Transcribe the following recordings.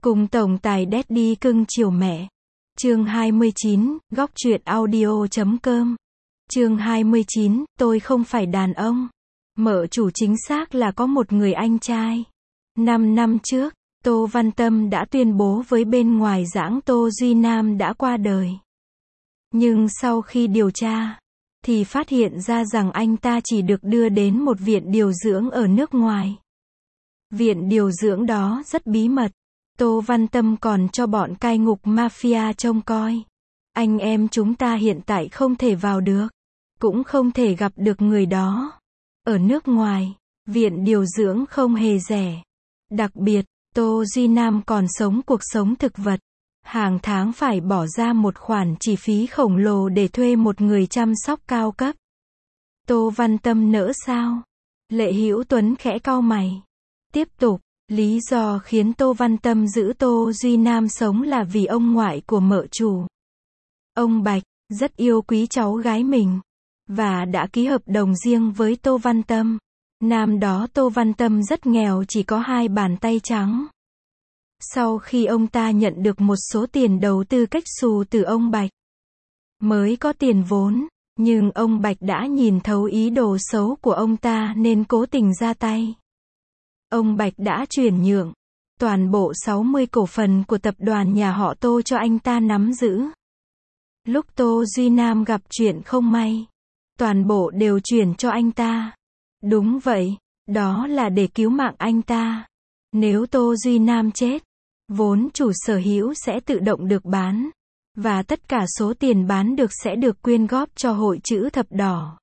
Cùng tổng tài Daddy cưng chiều mẹ. Chương 29, góc truyện audio.com. Chương 29, tôi không phải đàn ông. Mợ chủ chính xác là có một người anh trai. 5 năm trước, Tô Văn Tâm đã tuyên bố với bên ngoài giảng Tô Duy Nam đã qua đời. Nhưng sau khi điều tra, thì phát hiện ra rằng anh ta chỉ được đưa đến một viện điều dưỡng ở nước ngoài. Viện điều dưỡng đó rất bí mật. Tô Văn Tâm còn cho bọn cai ngục mafia trông coi. Anh em chúng ta hiện tại không thể vào được, cũng không thể gặp được người đó. Ở nước ngoài, viện điều dưỡng không hề rẻ. Đặc biệt, Tô Duy Nam còn sống cuộc sống thực vật. Hàng tháng phải bỏ ra một khoản chi phí khổng lồ để thuê một người chăm sóc cao cấp. Tô Văn Tâm nỡ sao? Lệ Hữu Tuấn khẽ cau mày. Tiếp tục, lý do khiến Tô Văn Tâm giữ Tô Duy Nam sống là vì ông ngoại của mợ chủ. Ông Bạch, rất yêu quý cháu gái mình, và đã ký hợp đồng riêng với Tô Văn Tâm. Năm đó Tô Văn Tâm rất nghèo, chỉ có 2 bàn tay trắng. Sau khi ông ta nhận được một số tiền đầu tư cách xù từ ông Bạch, mới có tiền vốn, nhưng ông Bạch đã nhìn thấu ý đồ xấu của ông ta nên cố tình ra tay. Ông Bạch đã chuyển nhượng toàn bộ 60 cổ phần của tập đoàn nhà họ Tô cho anh ta nắm giữ. Lúc Tô Duy Nam gặp chuyện không may, toàn bộ đều chuyển cho anh ta. Đúng vậy, đó là để cứu mạng anh ta. Nếu Tô Duy Nam chết, vốn chủ sở hữu sẽ tự động được bán, và tất cả số tiền bán được sẽ được quyên góp cho Hội Chữ Thập Đỏ.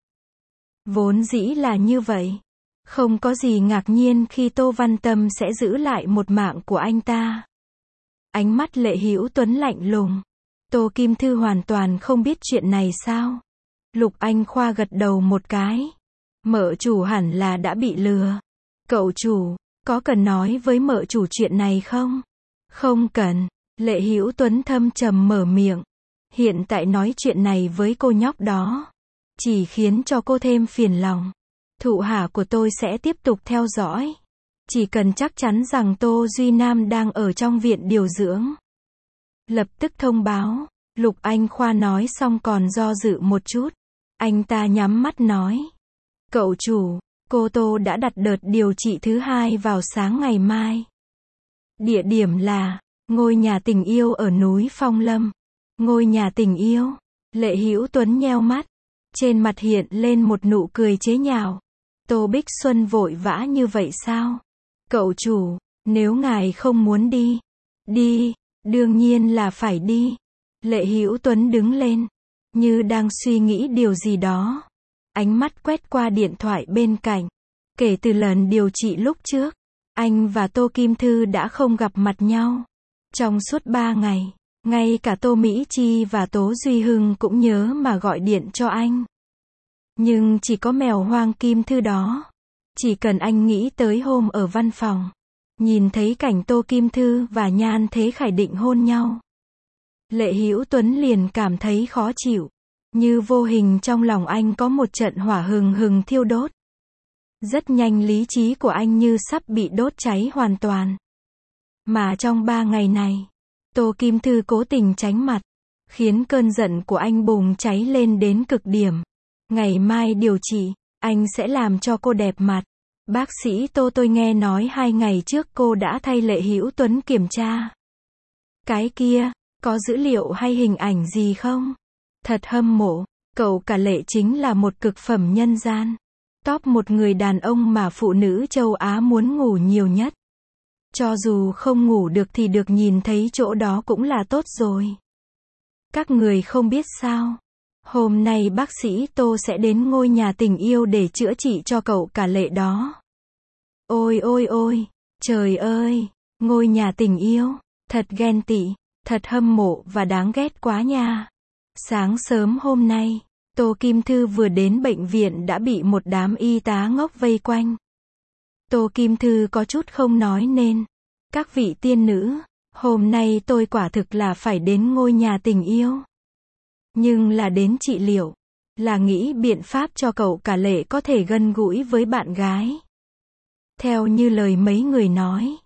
Vốn dĩ là như vậy. Không có gì ngạc nhiên khi Tô Văn Tâm sẽ giữ lại một mạng của anh ta. Ánh mắt Lệ Hữu Tuấn lạnh lùng. Tô Kim Thư hoàn toàn không biết chuyện này sao? Lục Anh Khoa gật đầu một cái. Mợ chủ hẳn là đã bị lừa. Cậu chủ, có cần nói với mợ chủ chuyện này không? Không cần. Lệ Hữu Tuấn thâm trầm mở miệng. Hiện tại nói chuyện này với cô nhóc đó, chỉ khiến cho cô thêm phiền lòng. Thụ hạ của tôi sẽ tiếp tục theo dõi. Chỉ cần chắc chắn rằng Tô Duy Nam đang ở trong viện điều dưỡng, lập tức thông báo. Lục Anh Khoa nói xong còn do dự một chút. Anh ta nhắm mắt nói. Cậu chủ, cô Tô đã đặt đợt điều trị thứ 2 vào sáng ngày mai. Địa điểm là ngôi nhà tình yêu ở núi Phong Lâm. Ngôi nhà tình yêu. Lệ Hữu Tuấn nheo mắt. Trên mặt hiện lên một nụ cười chế nhạo. Tô Bích Xuân vội vã như vậy sao? Cậu chủ, nếu ngài không muốn đi, đương nhiên là phải đi. Lệ Hữu Tuấn đứng lên, như đang suy nghĩ điều gì đó. Ánh mắt quét qua điện thoại bên cạnh. Kể từ lần điều trị lúc trước, anh và Tô Kim Thư đã không gặp mặt nhau. Trong suốt 3 ngày, ngay cả Tô Mỹ Chi và Tố Duy Hưng cũng nhớ mà gọi điện cho anh. Nhưng chỉ có mèo hoang Kim Thư đó. Chỉ cần anh nghĩ tới hôm ở văn phòng, nhìn thấy cảnh Tô Kim Thư và Nhan Thế Khải định hôn nhau, Lệ Hữu Tuấn liền cảm thấy khó chịu. Như vô hình trong lòng anh có một trận hỏa hừng hừng thiêu đốt. Rất nhanh lý trí của anh như sắp bị đốt cháy hoàn toàn. Mà trong 3 ngày này, Tô Kim Thư cố tình tránh mặt, khiến cơn giận của anh bùng cháy lên đến cực điểm. Ngày mai điều trị, anh sẽ làm cho cô đẹp mặt. Bác sĩ Tô, tôi nghe nói 2 ngày trước cô đã thay Lệ Hữu Tuấn kiểm tra. Cái kia, có dữ liệu hay hình ảnh gì không? Thật hâm mộ, cậu cả Lệ chính là một cực phẩm nhân gian. Top một người đàn ông mà phụ nữ châu Á muốn ngủ nhiều nhất. Cho dù không ngủ được thì được nhìn thấy chỗ đó cũng là tốt rồi. Các người không biết sao? Hôm nay bác sĩ Tô sẽ đến ngôi nhà tình yêu để chữa trị cho cậu cả Lệ đó. Ôi ôi ôi, trời ơi, ngôi nhà tình yêu, thật ghen tị, thật hâm mộ và đáng ghét quá nha. Sáng sớm hôm nay, Tô Kim Thư vừa đến bệnh viện đã bị một đám y tá ngốc vây quanh. Tô Kim Thư có chút không nói nên. Các vị tiên nữ, hôm nay tôi quả thực là phải đến ngôi nhà tình yêu. Nhưng là đến trị liệu, là nghĩ biện pháp cho cậu cả Lệ có thể gần gũi với bạn gái. Theo như lời mấy người nói,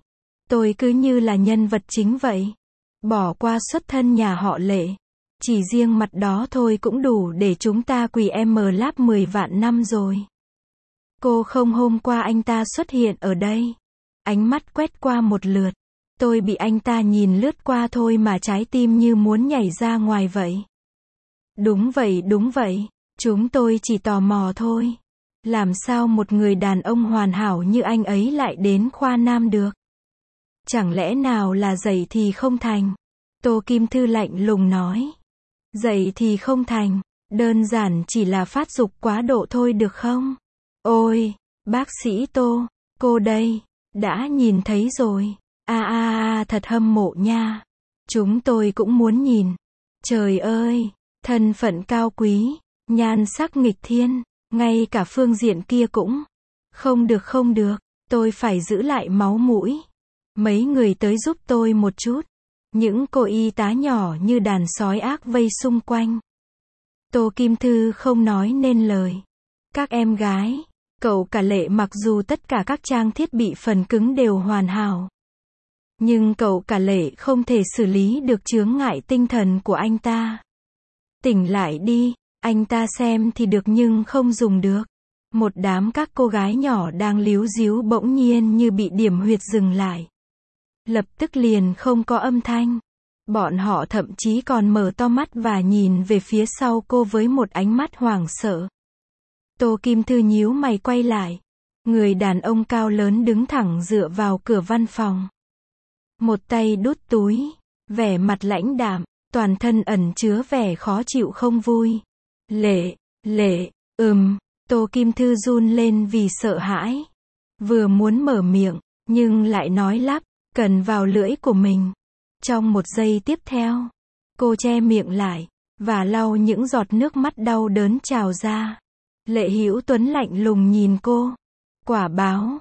Tôi cứ như là nhân vật chính vậy. Bỏ qua xuất thân nhà họ Lệ. Chỉ riêng mặt đó thôi cũng đủ để chúng ta quỳ em láp 10 vạn năm rồi. Cô không hôm qua anh ta xuất hiện ở đây. Ánh mắt quét qua một lượt. Tôi bị anh ta nhìn lướt qua thôi mà trái tim như muốn nhảy ra ngoài vậy. Đúng vậy. Chúng tôi chỉ tò mò thôi. Làm sao một người đàn ông hoàn hảo như anh ấy lại đến khoa nam được? Chẳng lẽ nào là dậy thì không thành? Tô Kim Thư lạnh lùng nói. Dậy thì không thành, đơn giản chỉ là phát dục quá độ thôi được không? Ôi, bác sĩ Tô, cô đây, đã nhìn thấy rồi. Thật hâm mộ nha. Chúng tôi cũng muốn nhìn. Trời ơi, thân phận cao quý, nhan sắc nghịch thiên, ngay cả phương diện kia cũng. Không được, tôi phải giữ lại máu mũi. Mấy người tới giúp tôi một chút. Những cô y tá nhỏ như đàn sói ác vây xung quanh. Tô Kim Thư không nói nên lời. Các em gái, cậu cả Lệ mặc dù tất cả các trang thiết bị phần cứng đều hoàn hảo. Nhưng cậu cả Lệ không thể xử lý được chướng ngại tinh thần của anh ta. Tỉnh lại đi, anh ta xem thì được nhưng không dùng được. Một đám các cô gái nhỏ đang líu díu bỗng nhiên như bị điểm huyệt dừng lại. Lập tức liền không có âm thanh. Bọn họ thậm chí còn mở to mắt và nhìn về phía sau cô với một ánh mắt hoảng sợ. Tô Kim Thư nhíu mày quay lại. Người đàn ông cao lớn đứng thẳng dựa vào cửa văn phòng. Một tay đút túi, vẻ mặt lãnh đạm, toàn thân ẩn chứa vẻ khó chịu không vui. Lệ, Tô Kim Thư run lên vì sợ hãi. Vừa muốn mở miệng, nhưng lại nói lắp, cần vào lưỡi của mình. Trong một giây tiếp theo, cô che miệng lại, và lau những giọt nước mắt đau đớn trào ra. Lệ Hữu Tuấn lạnh lùng nhìn cô. Quả báo,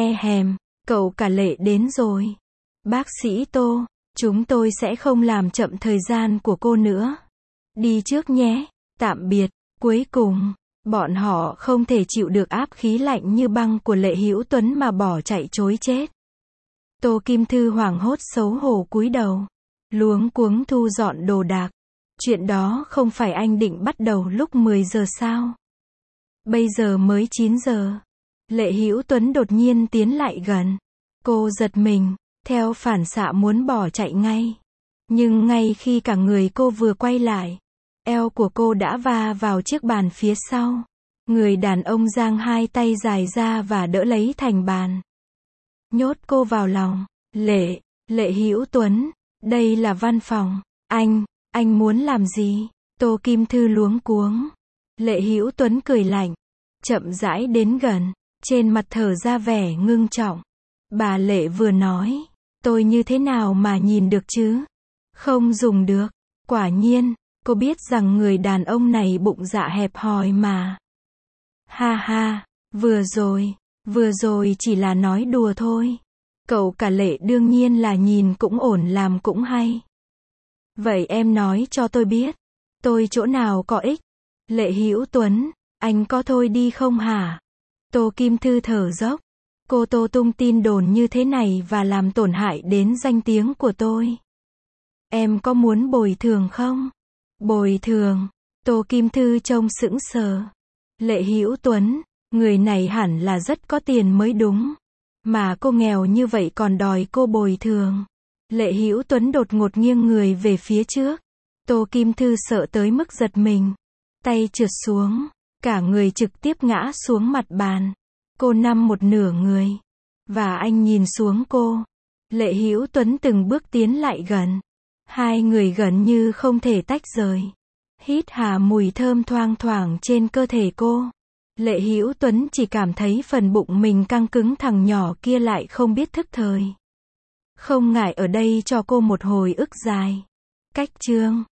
cậu cả Lệ đến rồi. Bác sĩ Tô, chúng tôi sẽ không làm chậm thời gian của cô nữa. Đi trước nhé, tạm biệt. Cuối cùng, bọn họ không thể chịu được áp khí lạnh như băng của Lệ Hữu Tuấn mà bỏ chạy trối chết. Tô Kim Thư hoảng hốt xấu hổ cúi đầu, luống cuống thu dọn đồ đạc. Chuyện đó không phải anh định bắt đầu lúc 10 giờ sao? Bây giờ mới 9 giờ. Lệ Hữu Tuấn đột nhiên tiến lại gần. Cô giật mình, theo phản xạ muốn bỏ chạy ngay. Nhưng ngay khi cả người cô vừa quay lại, eo của cô đã va vào chiếc bàn phía sau. Người đàn ông giang hai tay dài ra và đỡ lấy thành bàn. Nhốt cô vào lòng. Lệ Hữu Tuấn, đây là văn phòng. Anh muốn làm gì? Tô Kim Thư luống cuống. Lệ Hữu Tuấn cười lạnh, chậm rãi đến gần, trên mặt thở ra vẻ ngưng trọng. Bà Lệ vừa nói, tôi như thế nào mà nhìn được chứ? Không dùng được. Quả nhiên, cô biết rằng người đàn ông này bụng dạ hẹp hòi mà. Ha, vừa rồi chỉ là nói đùa thôi. Cậu cả Lệ đương nhiên là nhìn cũng ổn làm cũng hay. Vậy em nói cho tôi biết, tôi chỗ nào có ích? Lệ Hữu Tuấn, anh có thôi đi không hả? Tô Kim Thư thở dốc. Cô Tô tung tin đồn như thế này và làm tổn hại đến danh tiếng của tôi. Em có muốn bồi thường không? Bồi thường? Tô Kim Thư trông sững sờ. Lệ Hữu Tuấn, người này hẳn là rất có tiền mới đúng. Mà cô nghèo như vậy còn đòi cô bồi thường. Lệ Hữu Tuấn đột ngột nghiêng người về phía trước. Tô Kim Thư sợ tới mức giật mình. Tay trượt xuống, cả người trực tiếp ngã xuống mặt bàn. Cô nằm một nửa người. Và anh nhìn xuống cô. Lệ Hữu Tuấn từng bước tiến lại gần. Hai người gần như không thể tách rời. Hít hà mùi thơm thoang thoảng trên cơ thể cô. Lệ Hữu Tuấn chỉ cảm thấy phần bụng mình căng cứng, thằng nhỏ kia lại không biết thức thời. Không ngại ở đây cho cô một hồi ức dài. Cách chương